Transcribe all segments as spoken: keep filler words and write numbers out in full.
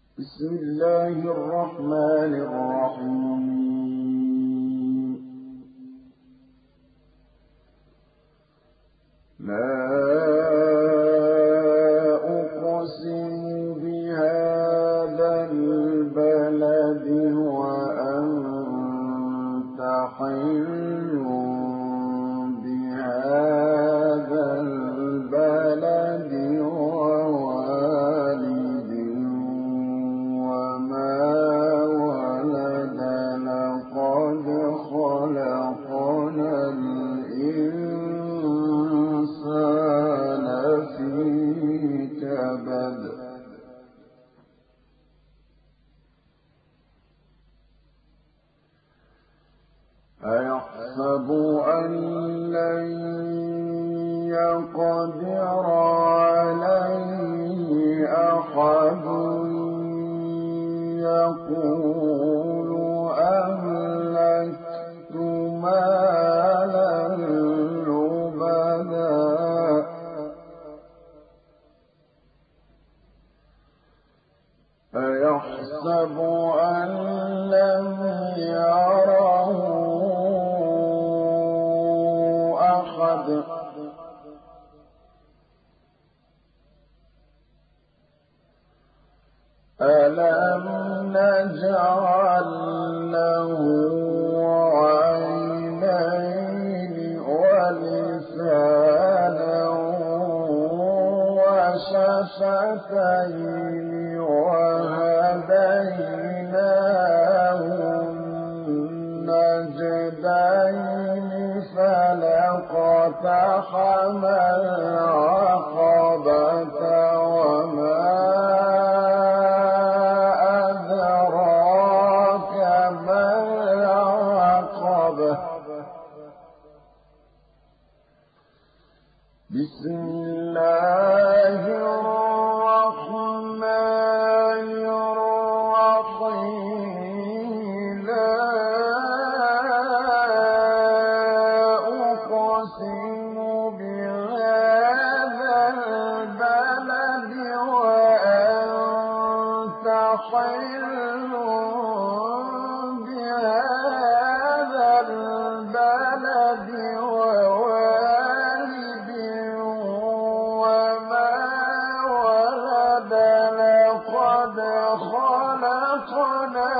بسم الله الرحمن الرحيم لا أقسم بهذا البلد وأنت حل بهذا البلد ووالد وما ولد لقد خلقنا الإنسان في كبد أيحسب أن لن يقدر عليه أحد يقول أهلكت مالا لبدا أيحسب أن لم يره أحد ألم نجعل له عينين ولسانا وشفتين وهديناه النجدين فلاقتحم العقبة وما أدراك ما العقبة بسم الله الرحمن الرحيم لا أقسم بهذا البلد وأنت حل بهذا البلد ووالد وما ولد لقد خلقنا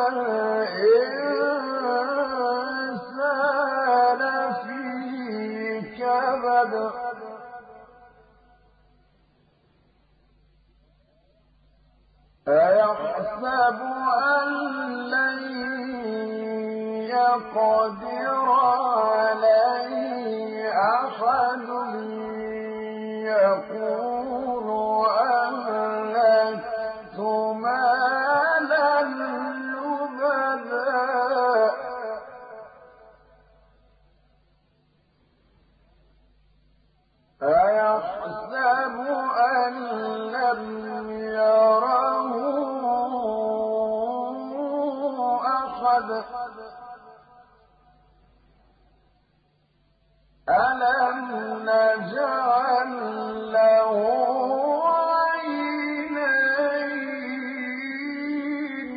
الإنسان في كبد أيحسب أن لن يقدر عليه أحد يقول أهلكت مالا لبدا أيحسب أن لم يره أحد ألم نجعل له عينين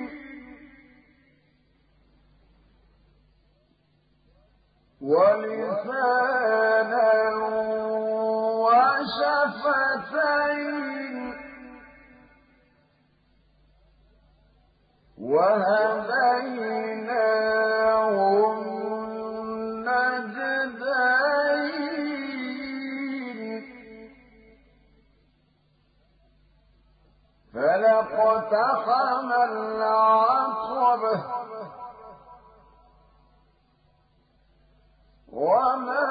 ولسانا وشفتين وهديناه النجدين فلاقتحم العقبة وما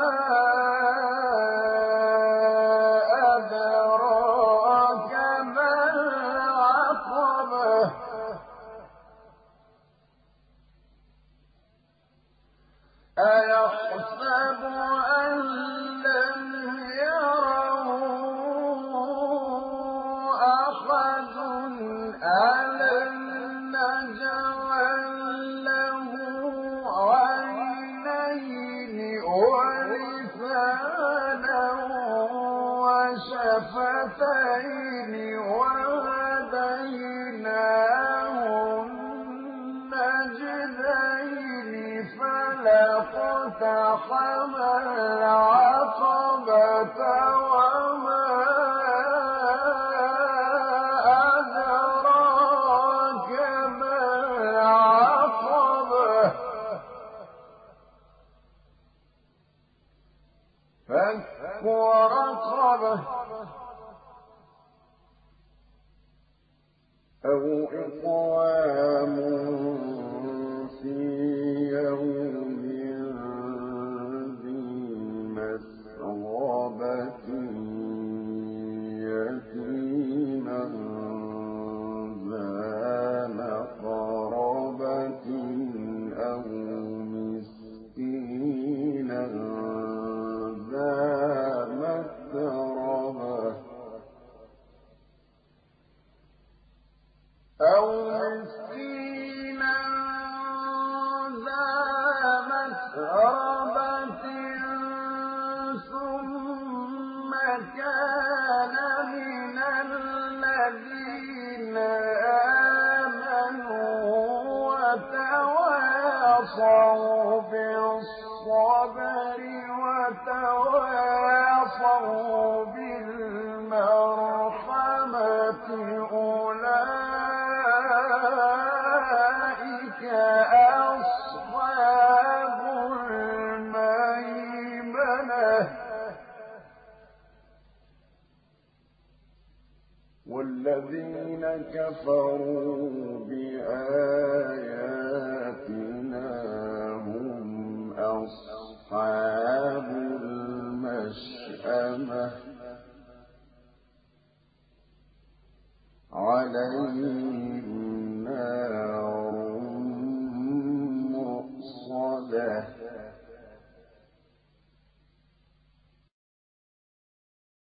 أدراك ما العقبة أيحسب أن لم يره أحد ألم نجعل له عينين ولسانا اقتحم العقبة وما أدراك ما العقبة فك رقبة أو إطعام في يوم ذي مسغبة يتيما ذا مقربة أو مسكينا ذا متربة أو مسكينا ذا مسربة ثم كان من الذين آمنوا وتواصوا بالصبر وتواصوا بالمرحمة أولئك أصحاب الميمنة والذين كفروا بآياتنا هم أصحاب المشأمة عليهم نار مؤصدة